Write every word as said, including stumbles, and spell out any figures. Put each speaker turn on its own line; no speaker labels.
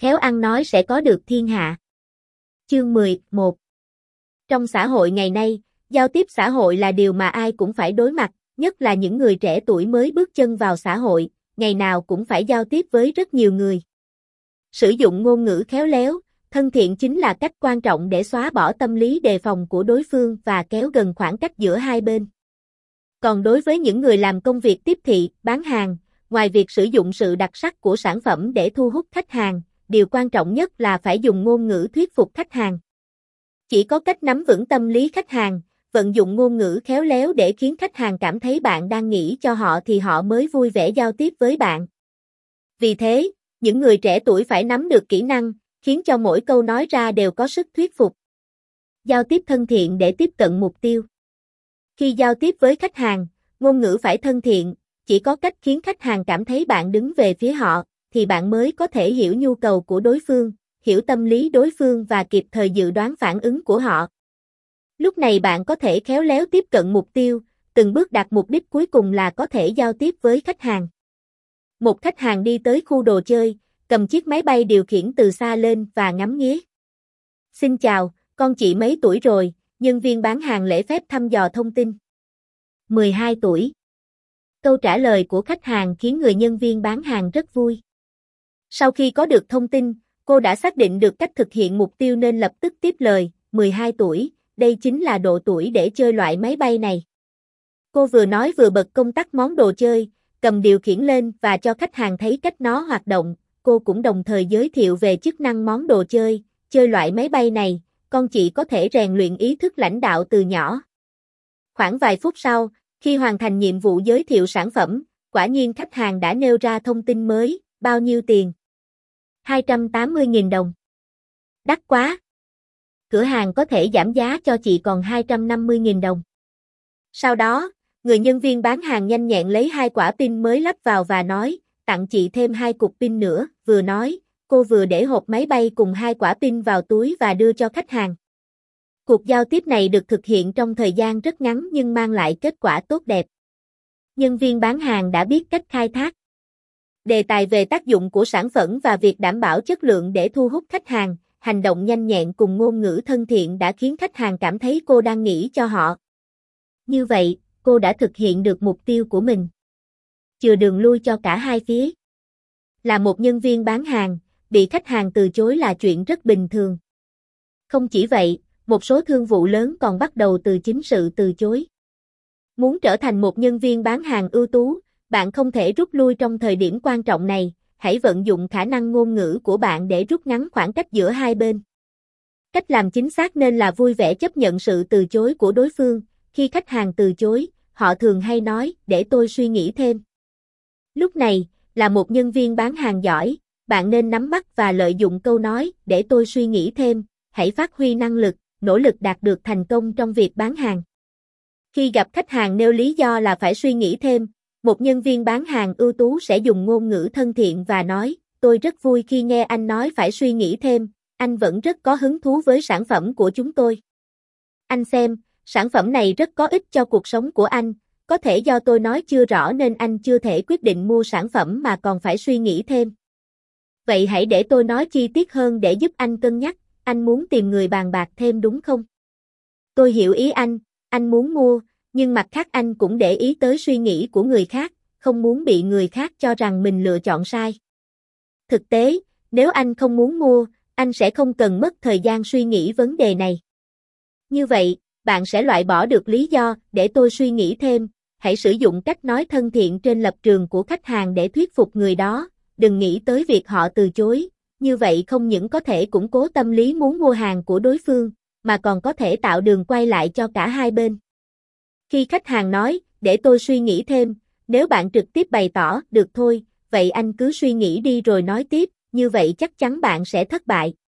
khéo ăn nói sẽ có được thiên hạ. Chương mười một. Trong xã hội ngày nay, giao tiếp xã hội là điều mà ai cũng phải đối mặt, nhất là những người trẻ tuổi mới bước chân vào xã hội, ngày nào cũng phải giao tiếp với rất nhiều người. Sử dụng ngôn ngữ khéo léo, thân thiện chính là cách quan trọng để xóa bỏ tâm lý đề phòng của đối phương và kéo gần khoảng cách giữa hai bên. Còn đối với những người làm công việc tiếp thị, bán hàng, ngoài việc sử dụng sự đặc sắc của sản phẩm để thu hút khách hàng, điều quan trọng nhất là phải dùng ngôn ngữ thuyết phục khách hàng. Chỉ có cách nắm vững tâm lý khách hàng, vận dụng ngôn ngữ khéo léo để khiến khách hàng cảm thấy bạn đang nghĩ cho họ thì họ mới vui vẻ giao tiếp với bạn. Vì thế, những người trẻ tuổi phải nắm được kỹ năng, khiến cho mỗi câu nói ra đều có sức thuyết phục. Giao tiếp thân thiện để tiếp cận mục tiêu. Khi giao tiếp với khách hàng, ngôn ngữ phải thân thiện, chỉ có cách khiến khách hàng cảm thấy bạn đứng về phía họ, thì bạn mới có thể hiểu nhu cầu của đối phương, hiểu tâm lý đối phương và kịp thời dự đoán phản ứng của họ. Lúc này bạn có thể khéo léo tiếp cận mục tiêu, từng bước đạt mục đích cuối cùng là có thể giao tiếp với khách hàng. Một khách hàng đi tới khu đồ chơi, cầm chiếc máy bay điều khiển từ xa lên và ngắm nghía. Xin chào, con chị mấy tuổi rồi? Nhân viên bán hàng lễ phép thăm dò thông tin. mười hai tuổi. Câu trả lời của khách hàng khiến người nhân viên bán hàng rất vui. Sau khi có được thông tin, cô đã xác định được cách thực hiện mục tiêu nên lập tức tiếp lời, mười hai tuổi, đây chính là độ tuổi để chơi loại máy bay này. Cô vừa nói vừa bật công tắc món đồ chơi, cầm điều khiển lên và cho khách hàng thấy cách nó hoạt động, cô cũng đồng thời giới thiệu về chức năng món đồ chơi, chơi loại máy bay này, con chị có thể rèn luyện ý thức lãnh đạo từ nhỏ. Khoảng vài phút sau, khi hoàn thành nhiệm vụ giới thiệu sản phẩm, quả nhiên khách hàng đã nêu ra thông tin mới, bao nhiêu tiền? hai trăm tám mươi nghìn đồng. Đắt quá. Cửa hàng có thể giảm giá cho chị còn hai trăm năm mươi nghìn đồng. Sau đó, người nhân viên bán hàng nhanh nhẹn lấy hai quả pin mới lắp vào và nói, tặng chị thêm hai cục pin nữa, vừa nói, cô vừa để hộp máy bay cùng hai quả pin vào túi và đưa cho khách hàng. Cuộc giao tiếp này được thực hiện trong thời gian rất ngắn nhưng mang lại kết quả tốt đẹp. Nhân viên bán hàng đã biết cách khai thác đề tài về tác dụng của sản phẩm và việc đảm bảo chất lượng để thu hút khách hàng, hành động nhanh nhẹn cùng ngôn ngữ thân thiện đã khiến khách hàng cảm thấy cô đang nghĩ cho họ. Như vậy, cô đã thực hiện được mục tiêu của mình. Chừa đường lui cho cả hai phía. Là một nhân viên bán hàng, bị khách hàng từ chối là chuyện rất bình thường. Không chỉ vậy, một số thương vụ lớn còn bắt đầu từ chính sự từ chối. Muốn trở thành một nhân viên bán hàng ưu tú, bạn không thể rút lui trong thời điểm quan trọng này, hãy vận dụng khả năng ngôn ngữ của bạn để rút ngắn khoảng cách giữa hai bên. Cách làm chính xác nên là vui vẻ chấp nhận sự từ chối của đối phương, khi khách hàng từ chối, họ thường hay nói, để tôi suy nghĩ thêm. Lúc này, là một nhân viên bán hàng giỏi, bạn nên nắm bắt và lợi dụng câu nói, để tôi suy nghĩ thêm, hãy phát huy năng lực, nỗ lực đạt được thành công trong việc bán hàng. Khi gặp khách hàng nêu lý do là phải suy nghĩ thêm, một nhân viên bán hàng ưu tú sẽ dùng ngôn ngữ thân thiện và nói, tôi rất vui khi nghe anh nói phải suy nghĩ thêm, anh vẫn rất có hứng thú với sản phẩm của chúng tôi. Anh xem, sản phẩm này rất có ích cho cuộc sống của anh, có thể do tôi nói chưa rõ nên anh chưa thể quyết định mua sản phẩm mà còn phải suy nghĩ thêm. Vậy hãy để tôi nói chi tiết hơn để giúp anh cân nhắc, anh muốn tìm người bàn bạc thêm đúng không? Tôi hiểu ý anh, anh muốn mua, nhưng mặt khác anh cũng để ý tới suy nghĩ của người khác, không muốn bị người khác cho rằng mình lựa chọn sai. Thực tế, nếu anh không muốn mua, anh sẽ không cần mất thời gian suy nghĩ vấn đề này. Như vậy, bạn sẽ loại bỏ được lý do, để tôi suy nghĩ thêm, hãy sử dụng cách nói thân thiện trên lập trường của khách hàng để thuyết phục người đó, đừng nghĩ tới việc họ từ chối, như vậy không những có thể củng cố tâm lý muốn mua hàng của đối phương, mà còn có thể tạo đường quay lại cho cả hai bên. Khi khách hàng nói, để tôi suy nghĩ thêm, nếu bạn trực tiếp bày tỏ, được thôi, vậy anh cứ suy nghĩ đi rồi nói tiếp, như vậy chắc chắn bạn sẽ thất bại.